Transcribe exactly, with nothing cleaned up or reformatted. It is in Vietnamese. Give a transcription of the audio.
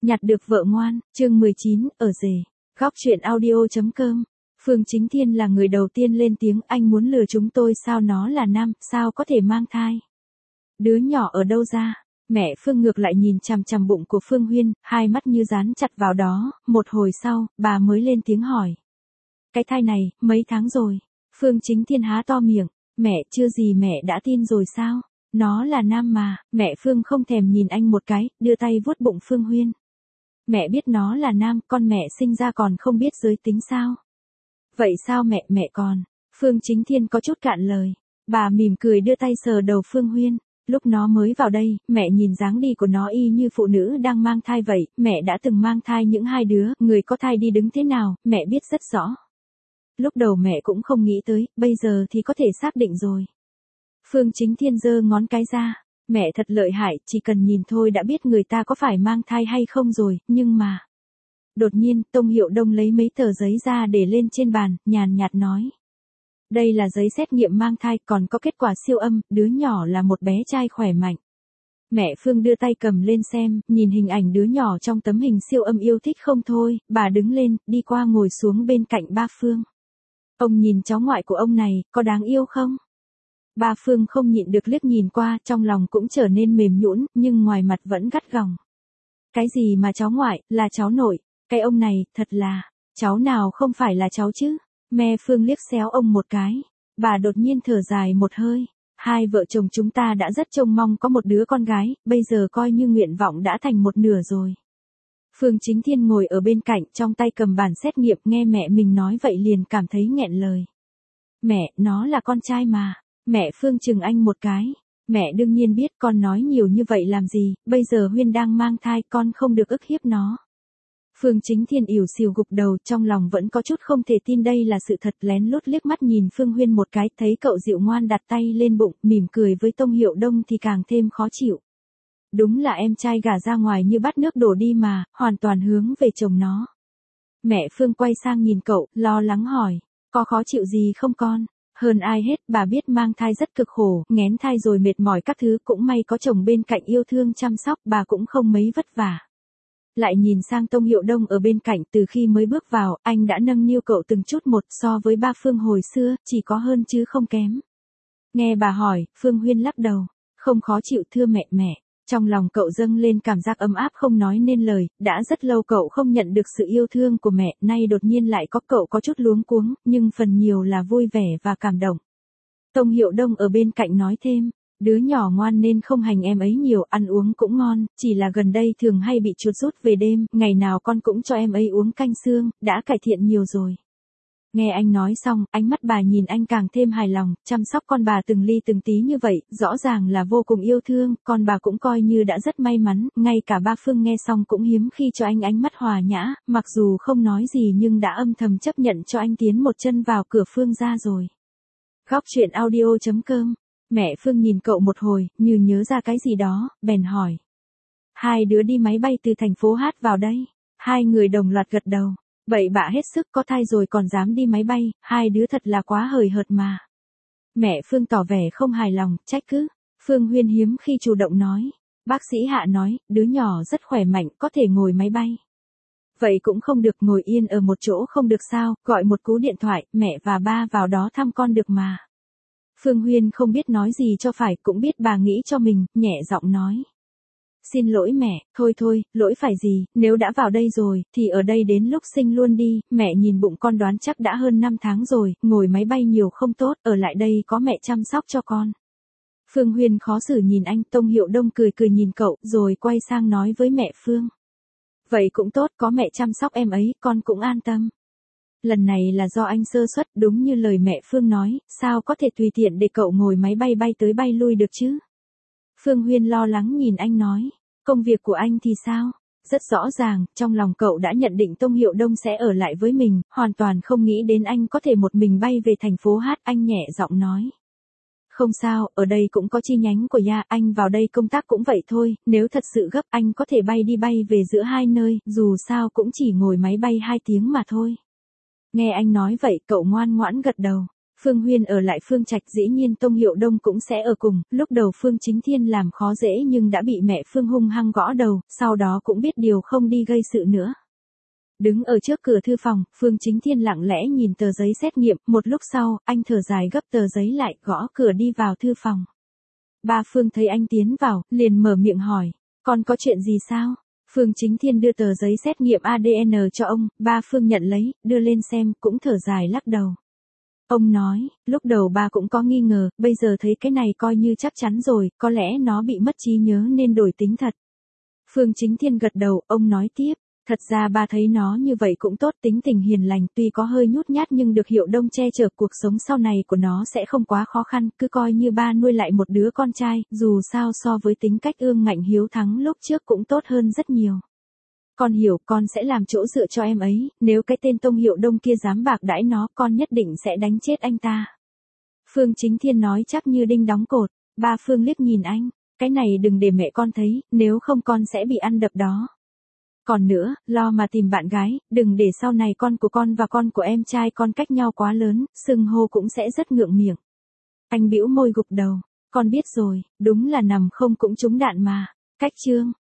Nhặt được vợ ngoan, chương mười chín, ở rể. Góc truyện audio.com. Phương Chính Thiên là người đầu tiên lên tiếng, anh muốn lừa chúng tôi sao, nó là nam, sao có thể mang thai. Đứa nhỏ ở đâu ra? Mẹ Phương ngược lại nhìn chằm chằm bụng của Phương Huyên, hai mắt như dán chặt vào đó, một hồi sau, bà mới lên tiếng hỏi. Cái thai này, mấy tháng rồi? Phương Chính Thiên há to miệng, mẹ chưa gì mẹ đã tin rồi sao? Nó là nam mà, mẹ Phương không thèm nhìn anh một cái, đưa tay vuốt bụng Phương Huyên. Mẹ biết nó là nam, con mẹ sinh ra còn không biết giới tính sao? Vậy sao mẹ, mẹ còn? Phương Chính Thiên có chút cạn lời. Bà mỉm cười đưa tay sờ đầu Phương Huyên. Lúc nó mới vào đây, mẹ nhìn dáng đi của nó y như phụ nữ đang mang thai vậy, mẹ đã từng mang thai những hai đứa, người có thai đi đứng thế nào, mẹ biết rất rõ. Lúc đầu mẹ cũng không nghĩ tới, bây giờ thì có thể xác định rồi. Phương Chính Thiên giơ ngón cái ra. Mẹ thật lợi hại, chỉ cần nhìn thôi đã biết người ta có phải mang thai hay không rồi, nhưng mà... Đột nhiên, Tông Hiệu Đông lấy mấy tờ giấy ra để lên trên bàn, nhàn nhạt nói. Đây là giấy xét nghiệm mang thai, còn có kết quả siêu âm, đứa nhỏ là một bé trai khỏe mạnh. Mẹ Phương đưa tay cầm lên xem, nhìn hình ảnh đứa nhỏ trong tấm hình siêu âm yêu thích không thôi, bà đứng lên, đi qua ngồi xuống bên cạnh ba Phương. Ông nhìn cháu ngoại của ông này, có đáng yêu không? Ba Phương không nhịn được liếc nhìn qua, trong lòng cũng trở nên mềm nhũn, nhưng ngoài mặt vẫn gắt gỏng. Cái gì mà cháu ngoại, là cháu nội, cái ông này, thật là, cháu nào không phải là cháu chứ? Mẹ Phương liếc xéo ông một cái, bà đột nhiên thở dài một hơi, hai vợ chồng chúng ta đã rất trông mong có một đứa con gái, bây giờ coi như nguyện vọng đã thành một nửa rồi. Phương Chính Thiên ngồi ở bên cạnh, trong tay cầm bản xét nghiệm, nghe mẹ mình nói vậy liền cảm thấy nghẹn lời. Mẹ, nó là con trai mà. Mẹ Phương chừng anh một cái. Mẹ đương nhiên biết con nói nhiều như vậy làm gì, bây giờ Huyên đang mang thai, con không được ức hiếp nó. Phương Chính Thiên ỉu xìu gục đầu, trong lòng vẫn có chút không thể tin đây là sự thật, lén lút liếc mắt nhìn Phương Huyên một cái, thấy cậu dịu ngoan đặt tay lên bụng, mỉm cười với Tông Hiệu Đông thì càng thêm khó chịu. Đúng là em trai gả ra ngoài như bát nước đổ đi mà, hoàn toàn hướng về chồng nó. Mẹ Phương quay sang nhìn cậu, lo lắng hỏi, có khó chịu gì không con? Hơn ai hết, bà biết mang thai rất cực khổ, nghén thai rồi mệt mỏi các thứ, cũng may có chồng bên cạnh yêu thương chăm sóc, bà cũng không mấy vất vả. Lại nhìn sang Tông Hiệu Đông ở bên cạnh, từ khi mới bước vào, anh đã nâng niu cậu từng chút một, so với ba Phương hồi xưa, chỉ có hơn chứ không kém. Nghe bà hỏi, Phương Huyên lắc đầu, không khó chịu thưa mẹ mẹ. Trong lòng cậu dâng lên cảm giác ấm áp không nói nên lời, đã rất lâu cậu không nhận được sự yêu thương của mẹ, nay đột nhiên lại có cậu có chút luống cuống, nhưng phần nhiều là vui vẻ và cảm động. Tông Hiệu Đông ở bên cạnh nói thêm, đứa nhỏ ngoan nên không hành em ấy nhiều, ăn uống cũng ngon, chỉ là gần đây thường hay bị chuột rút về đêm, ngày nào con cũng cho em ấy uống canh xương, đã cải thiện nhiều rồi. Nghe anh nói xong, ánh mắt bà nhìn anh càng thêm hài lòng, chăm sóc con bà từng ly từng tí như vậy, rõ ràng là vô cùng yêu thương, con bà cũng coi như đã rất may mắn, ngay cả ba Phương nghe xong cũng hiếm khi cho anh ánh mắt hòa nhã, mặc dù không nói gì nhưng đã âm thầm chấp nhận cho anh tiến một chân vào cửa Phương ra rồi. Góc truyện audio.com. Mẹ Phương nhìn cậu một hồi, như nhớ ra cái gì đó, bèn hỏi. Hai đứa đi máy bay từ thành phố Hát vào đây. Hai người đồng loạt gật đầu. Vậy bạ hết sức, có thai rồi còn dám đi máy bay, hai đứa thật là quá hời hợt mà. Mẹ Phương tỏ vẻ không hài lòng, trách cứ. Phương Huyên hiếm khi chủ động nói. Bác sĩ Hạ nói, đứa nhỏ rất khỏe mạnh, có thể ngồi máy bay. Vậy cũng không được, ngồi yên ở một chỗ không được sao, gọi một cú điện thoại, mẹ và ba vào đó thăm con được mà. Phương Huyên không biết nói gì cho phải, cũng biết bà nghĩ cho mình, nhẹ giọng nói. Xin lỗi mẹ, thôi thôi, lỗi phải gì, nếu đã vào đây rồi, thì ở đây đến lúc sinh luôn đi, mẹ nhìn bụng con đoán chắc đã hơn năm tháng rồi, ngồi máy bay nhiều không tốt, ở lại đây có mẹ chăm sóc cho con. Phương Huyên khó xử nhìn anh, Tông Hiệu Đông cười cười nhìn cậu, rồi quay sang nói với mẹ Phương. Vậy cũng tốt, có mẹ chăm sóc em ấy, con cũng an tâm. Lần này là do anh sơ suất, đúng như lời mẹ Phương nói, sao có thể tùy tiện để cậu ngồi máy bay bay tới bay lui được chứ? Phương Huyên lo lắng nhìn anh nói, công việc của anh thì sao? Rất rõ ràng, trong lòng cậu đã nhận định Tông Hiệu Đông sẽ ở lại với mình, hoàn toàn không nghĩ đến anh có thể một mình bay về thành phố Hát, anh nhẹ giọng nói. Không sao, ở đây cũng có chi nhánh của Ya, anh vào đây công tác cũng vậy thôi, nếu thật sự gấp anh có thể bay đi bay về giữa hai nơi, dù sao cũng chỉ ngồi máy bay hai tiếng mà thôi. Nghe anh nói vậy, cậu ngoan ngoãn gật đầu. Phương Huyên ở lại Phương Trạch, dĩ nhiên Tông Hiệu Đông cũng sẽ ở cùng, lúc đầu Phương Chính Thiên làm khó dễ nhưng đã bị mẹ Phương hung hăng gõ đầu, sau đó cũng biết điều không đi gây sự nữa. Đứng ở trước cửa thư phòng, Phương Chính Thiên lặng lẽ nhìn tờ giấy xét nghiệm, một lúc sau, anh thở dài gấp tờ giấy lại, gõ cửa đi vào thư phòng. Ba Phương thấy anh tiến vào, liền mở miệng hỏi, con có chuyện gì sao? Phương Chính Thiên đưa tờ giấy xét nghiệm a đê en cho ông, ba Phương nhận lấy, đưa lên xem, cũng thở dài lắc đầu. Ông nói, lúc đầu ba cũng có nghi ngờ, bây giờ thấy cái này coi như chắc chắn rồi, có lẽ nó bị mất trí nhớ nên đổi tính thật. Phương Chính Thiên gật đầu, ông nói tiếp, thật ra ba thấy nó như vậy cũng tốt, tính tình hiền lành, tuy có hơi nhút nhát nhưng được Hiệu Đông che chở, cuộc sống sau này của nó sẽ không quá khó khăn, cứ coi như ba nuôi lại một đứa con trai, dù sao so với tính cách ương ngạnh hiếu thắng lúc trước cũng tốt hơn rất nhiều. Con hiểu, con sẽ làm chỗ dựa cho em ấy, nếu cái tên Tông Hiệu Đông kia dám bạc đãi nó, con nhất định sẽ đánh chết anh ta. Phương Chính Thiên nói chắc như đinh đóng cột, ba Phương liếc nhìn anh, cái này đừng để mẹ con thấy, nếu không con sẽ bị ăn đập đó. Còn nữa, lo mà tìm bạn gái, đừng để sau này con của con và con của em trai con cách nhau quá lớn, xưng hô cũng sẽ rất ngượng miệng. Anh bĩu môi gục đầu, con biết rồi, đúng là nằm không cũng trúng đạn mà. Cách chương